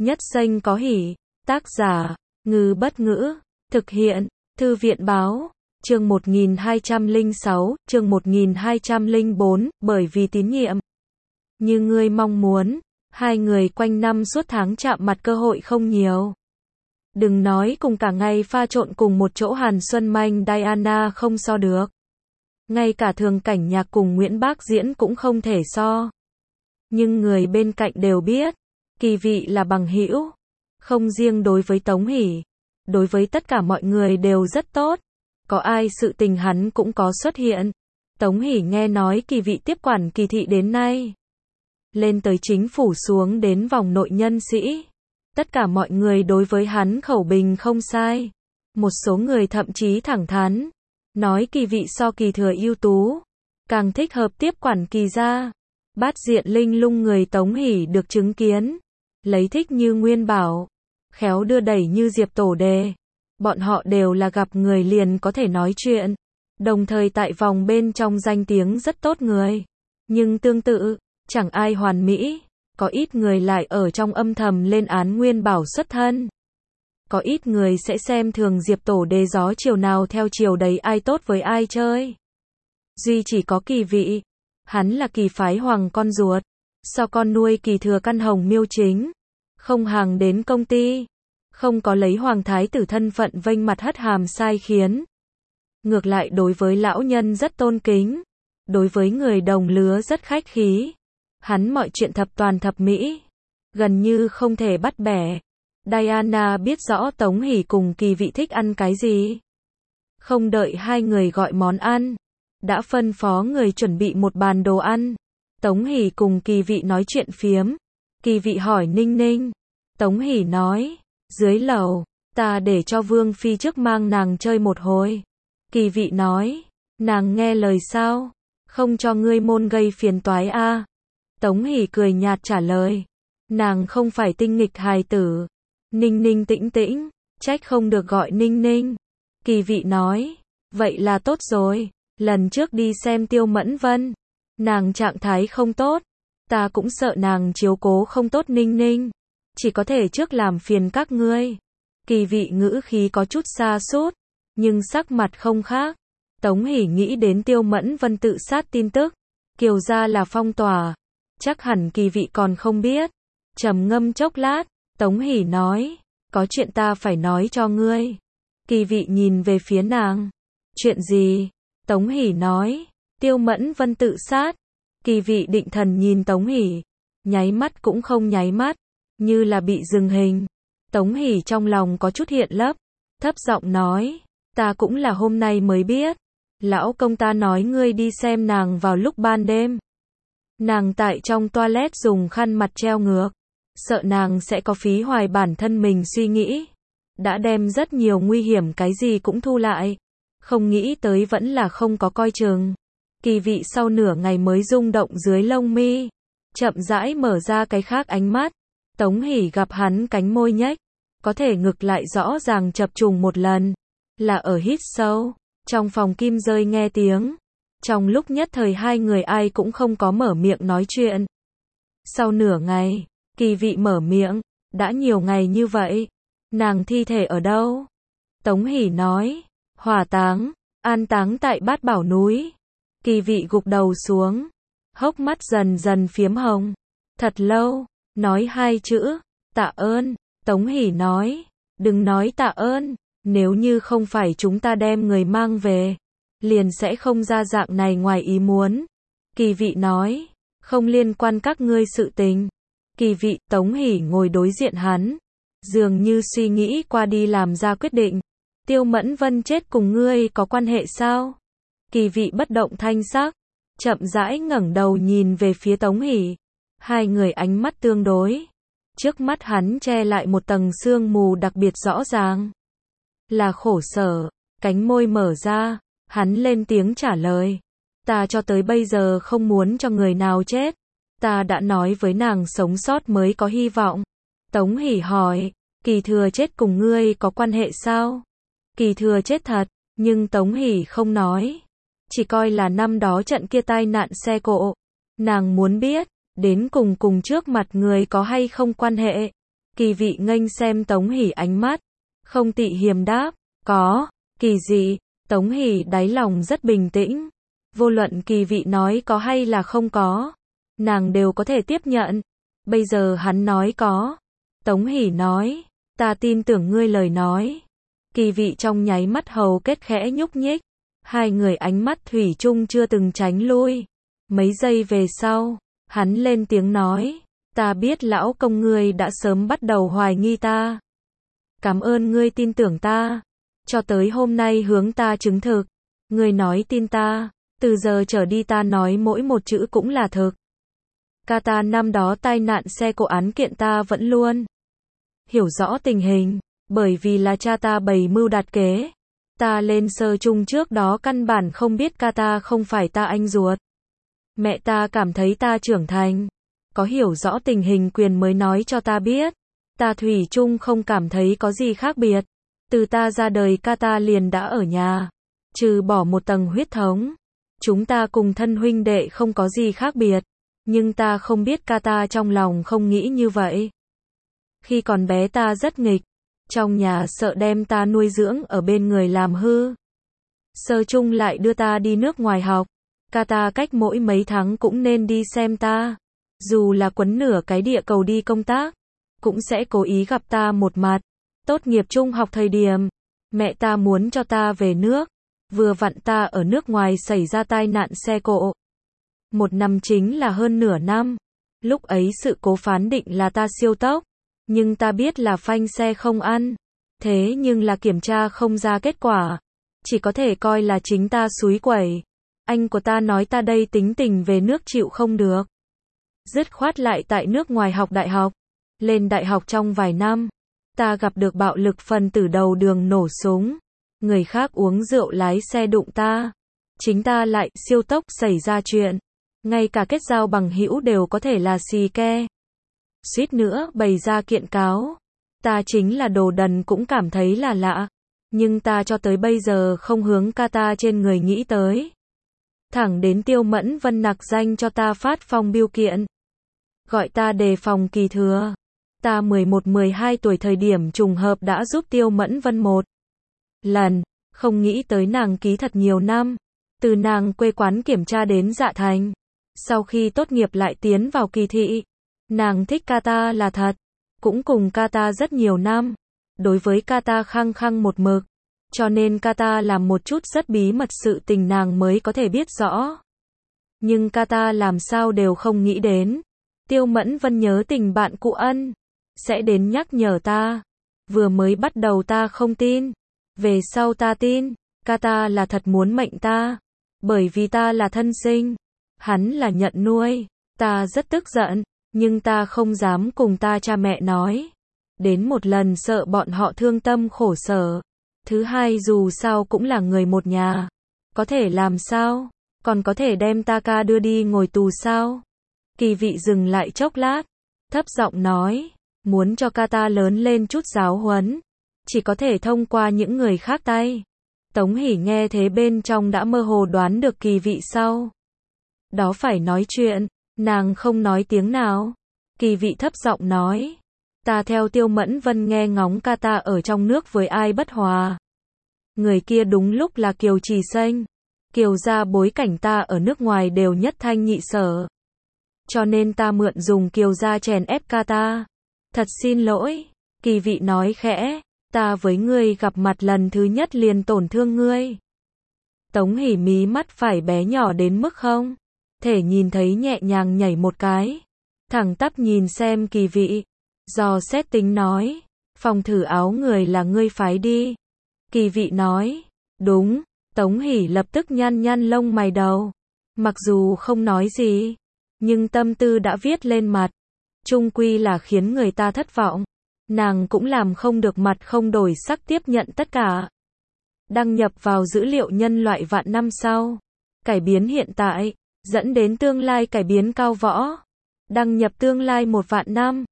Nhất danh có hỷ. Tác giả, Ngư Bất Ngữ. Thực hiện, Thư viện Báo. Chương 1206, chương 1204, bởi vì tín nhiệm. Như ngươi mong muốn, hai người quanh năm suốt tháng chạm mặt cơ hội không nhiều. Đừng nói cùng cả ngày pha trộn cùng một chỗ Hàn Xuân Manh Diana không so được. Ngay cả Thường Cảnh Nhạc cùng Nguyễn Bác Diễn cũng không thể so. Nhưng người bên cạnh đều biết, Kỳ Vị là bằng hữu. Không riêng đối với Tống Hỷ, đối với tất cả mọi người đều rất tốt. Có ai sự tình hắn cũng có xuất hiện. Tống Hỷ nghe nói Kỳ Vị tiếp quản Kỳ thị đến nay. Lên tới chính phủ xuống đến vòng nội nhân sĩ. Tất cả mọi người đối với hắn khẩu bình không sai. Một số người thậm chí thẳng thắn. Nói Kỳ Vị so Kỳ Thừa ưu tú. Càng thích hợp tiếp quản Kỳ gia. Bát diện linh lung người Tống Hỷ được chứng kiến. Lấy thích như Nguyên Bảo. Khéo đưa đẩy như Diệp Tổ Đề. Bọn họ đều là gặp người liền có thể nói chuyện. Đồng thời tại vòng bên trong danh tiếng rất tốt người. Nhưng tương tự, chẳng ai hoàn mỹ. Có ít người lại ở trong âm thầm lên án Nguyên Bảo xuất thân. Có ít người sẽ xem thường Diệp Tổ Đề gió chiều nào theo chiều đấy ai tốt với ai chơi. Duy chỉ có Kỳ Vị. Hắn là Kỳ phái hoàng con ruột. Sao con nuôi Kỳ Thừa căn hồng miêu chính. Không hàng đến công ty. Không có lấy hoàng thái tử thân phận vênh mặt hất hàm sai khiến. Ngược lại đối với lão nhân rất tôn kính. Đối với người đồng lứa rất khách khí. Hắn mọi chuyện thập toàn thập mỹ. Gần như không thể bắt bẻ. Diana biết rõ Tống Hỷ cùng Kỳ Vị thích ăn cái gì. Không đợi hai người gọi món ăn. Đã phân phó người chuẩn bị một bàn đồ ăn. Tống Hỷ cùng Kỳ Vị nói chuyện phiếm. Kỳ Vị hỏi Ninh Ninh. Tống Hỷ nói. Dưới lầu, ta để cho Vương Phi trước mang nàng chơi một hồi. Kỳ Vị nói. Nàng nghe lời sao? Không cho ngươi môn gây phiền toái a? Tống Hỷ cười nhạt trả lời. Nàng không phải tinh nghịch hài tử. Ninh Ninh tĩnh tĩnh. Trách không được gọi Ninh Ninh. Kỳ Vị nói. Vậy là tốt rồi. Lần trước đi xem Tiêu Mẫn Vân. Nàng trạng thái không tốt. Ta cũng sợ nàng chiếu cố không tốt Ninh Ninh. Chỉ có thể trước làm phiền các ngươi. Kỳ Vị ngữ khí có chút xa sút nhưng sắc mặt không khác. Tống Hỷ nghĩ đến Tiêu Mẫn Vân tự sát tin tức. Kiều gia là phong tỏa. Chắc hẳn Kỳ Vị còn không biết. Trầm ngâm chốc lát. Tống Hỷ nói. Có chuyện ta phải nói cho ngươi. Kỳ Vị nhìn về phía nàng. Chuyện gì? Tống Hỷ nói. Tiêu Mẫn Vân tự sát. Kỳ Vị định thần nhìn Tống Hỷ. Nháy mắt cũng không nháy mắt. Như là bị dừng hình. Tống Hỷ trong lòng có chút hiện lấp. Thấp giọng nói. Ta cũng là hôm nay mới biết. Lão công ta nói ngươi đi xem nàng vào lúc ban đêm. Nàng tại trong toilet dùng khăn mặt treo ngược. Sợ nàng sẽ có phí hoài bản thân mình suy nghĩ. Đã đem rất nhiều nguy hiểm cái gì cũng thu lại. Không nghĩ tới vẫn là không có coi chừng. Kỳ Vị sau nửa ngày mới rung động dưới lông mi. Chậm rãi mở ra cái khác ánh mắt. Tống Hỷ gặp hắn cánh môi nhếch. Có thể ngực lại rõ ràng chập trùng một lần. Là ở hít sâu. Trong phòng kim rơi nghe tiếng. Trong lúc nhất thời hai người ai cũng không có mở miệng nói chuyện. Sau nửa ngày, Kỳ Vị mở miệng. Đã nhiều ngày như vậy. Nàng thi thể ở đâu? Tống Hỷ nói. Hỏa táng. An táng tại Bát Bảo núi. Kỳ Vị gục đầu xuống. Hốc mắt dần dần phiếm hồng. Thật lâu. Nói hai chữ. Tạ ơn. Tống Hỷ nói. Đừng nói tạ ơn. Nếu như không phải chúng ta đem người mang về. Liền sẽ không ra dạng này ngoài ý muốn. Kỳ Vị nói. Không liên quan các ngươi sự tình. Kỳ Vị, Tống Hỷ ngồi đối diện hắn. Dường như suy nghĩ qua đi làm ra quyết định. Tiêu Mẫn Vân chết cùng ngươi có quan hệ sao? Kỳ Vị bất động thanh sắc. Chậm rãi ngẩng đầu nhìn về phía Tống Hỷ. Hai người ánh mắt tương đối. Trước mắt hắn che lại một tầng sương mù đặc biệt rõ ràng. Là khổ sở. Cánh môi mở ra. Hắn lên tiếng trả lời. Ta cho tới bây giờ không muốn cho người nào chết. Ta đã nói với nàng sống sót mới có hy vọng. Tống Hỷ hỏi. Kỳ Thừa chết cùng ngươi có quan hệ sao? Kỳ Thừa chết thật. Nhưng Tống Hỷ không nói. Chỉ coi là năm đó trận kia tai nạn xe cộ. Nàng muốn biết. Đến cùng trước mặt người có hay không quan hệ. Kỳ vị nghênh xem Tống Hỷ ánh mắt, không tị hiềm đáp, có, kỳ dị, Tống Hỷ đáy lòng rất bình tĩnh, vô luận kỳ vị nói có hay là không có, nàng đều có thể tiếp nhận, bây giờ hắn nói có, Tống Hỷ nói, ta tin tưởng ngươi lời nói, kỳ vị trong nháy mắt hầu kết khẽ nhúc nhích, hai người ánh mắt thủy chung chưa từng tránh lui, mấy giây về sau, hắn lên tiếng nói, ta biết lão công ngươi đã sớm bắt đầu hoài nghi ta. Cảm ơn ngươi tin tưởng ta. Cho tới hôm nay hướng ta chứng thực. Ngươi nói tin ta. Từ giờ trở đi ta nói mỗi một chữ cũng là thực. Ta năm đó tai nạn xe cộ án kiện ta vẫn luôn hiểu rõ tình hình. Bởi vì là cha ta bày mưu đặt kế. Ta lên sơ chung trước đó căn bản không biết ta không phải ta anh ruột. Mẹ ta cảm thấy ta trưởng thành. Có hiểu rõ tình hình quyền mới nói cho ta biết. Ta thủy chung không cảm thấy có gì khác biệt. Từ ta ra đời ta liền đã ở nhà. Trừ bỏ một tầng huyết thống. Chúng ta cùng thân huynh đệ không có gì khác biệt. Nhưng ta không biết ta trong lòng không nghĩ như vậy. Khi còn bé ta rất nghịch. Trong nhà sợ đem ta nuôi dưỡng ở bên người làm hư. Sơ chung lại đưa ta đi nước ngoài học. Ta cách mỗi mấy tháng cũng nên đi xem ta. Dù là quấn nửa cái địa cầu đi công tác, cũng sẽ cố ý gặp ta một mặt. Tốt nghiệp trung học thời điểm, mẹ ta muốn cho ta về nước. Vừa vặn ta ở nước ngoài xảy ra tai nạn xe cộ. Một năm chính là hơn nửa năm. Lúc ấy sự cố phán định là ta siêu tốc. Nhưng ta biết là phanh xe không ăn. Thế nhưng là kiểm tra không ra kết quả. Chỉ có thể coi là chính ta xúi quẩy. Anh của ta nói ta đây tính tình về nước chịu không được. Dứt khoát lại tại nước ngoài học đại học. Lên đại học trong vài năm, ta gặp được bạo lực phần tử đầu đường nổ súng. Người khác uống rượu lái xe đụng ta. Chính ta lại siêu tốc xảy ra chuyện. Ngay cả kết giao bằng hữu đều có thể là xì ke. Suýt nữa bày ra kiện cáo. Ta chính là đồ đần cũng cảm thấy là lạ. Nhưng ta cho tới bây giờ không hướng ta trên người nghĩ tới. Thẳng đến Tiêu Mẫn Vân nặc danh cho ta phát phong biêu kiện. Gọi ta đề phòng kỳ thừa. Ta 11-12 tuổi thời điểm trùng hợp đã giúp Tiêu Mẫn Vân một lần. Không nghĩ tới nàng ký thật nhiều năm. Từ nàng quê quán kiểm tra đến Dạ Thành. Sau khi tốt nghiệp lại tiến vào kỳ thị. Nàng thích ta là thật. Cũng cùng ta rất nhiều năm. Đối với ta khăng khăng một mực. Cho nên ta làm một chút rất bí mật sự tình nàng mới có thể biết rõ. Nhưng ta làm sao đều không nghĩ đến. Tiêu Mẫn Vân nhớ tình bạn cũ ân. Sẽ đến nhắc nhở ta. Vừa mới bắt đầu ta không tin. Về sau ta tin. Ta là thật muốn mệnh ta. Bởi vì ta là thân sinh. Hắn là nhận nuôi. Ta rất tức giận. Nhưng ta không dám cùng ta cha mẹ nói. Đến một lần sợ bọn họ thương tâm khổ sở. Thứ hai dù sao cũng là người một nhà. Có thể làm sao? Còn có thể đem ta ca đưa đi ngồi tù sao? Kỳ vị dừng lại chốc lát. Thấp giọng nói. Muốn cho ta lớn lên chút giáo huấn. Chỉ có thể thông qua những người khác tay. Tống Hỷ nghe thế bên trong đã mơ hồ đoán được kỳ vị sau. Đó phải nói chuyện. Nàng không nói tiếng nào. Kỳ vị thấp giọng nói. Ta theo Tiêu Mẫn Vân nghe ngóng ta ở trong nước với ai bất hòa. Người kia đúng lúc là Kiều Trì Xanh. Kiều gia bối cảnh ta ở nước ngoài đều nhất thanh nhị sở. Cho nên ta mượn dùng Kiều gia chèn ép ta. Thật xin lỗi. Kỳ vị nói khẽ. Ta với ngươi gặp mặt lần thứ nhất liền tổn thương ngươi. Tống Hỷ mí mắt phải bé nhỏ đến mức không thể nhìn thấy nhẹ nhàng nhảy một cái. Thẳng tắp nhìn xem kỳ vị. Dò xét tính nói. Phòng thử áo người là ngươi phái đi. Kỳ vị nói. Đúng. Tống Hỷ lập tức nhăn lông mày đầu. Mặc dù không nói gì. Nhưng tâm tư đã viết lên mặt. Chung quy là khiến người ta thất vọng. Nàng cũng làm không được mặt không đổi sắc tiếp nhận tất cả. Đăng nhập vào dữ liệu nhân loại vạn năm sau. Cải biến hiện tại. Dẫn đến tương lai cải biến cao võ. Đăng nhập tương lai 1 vạn năm.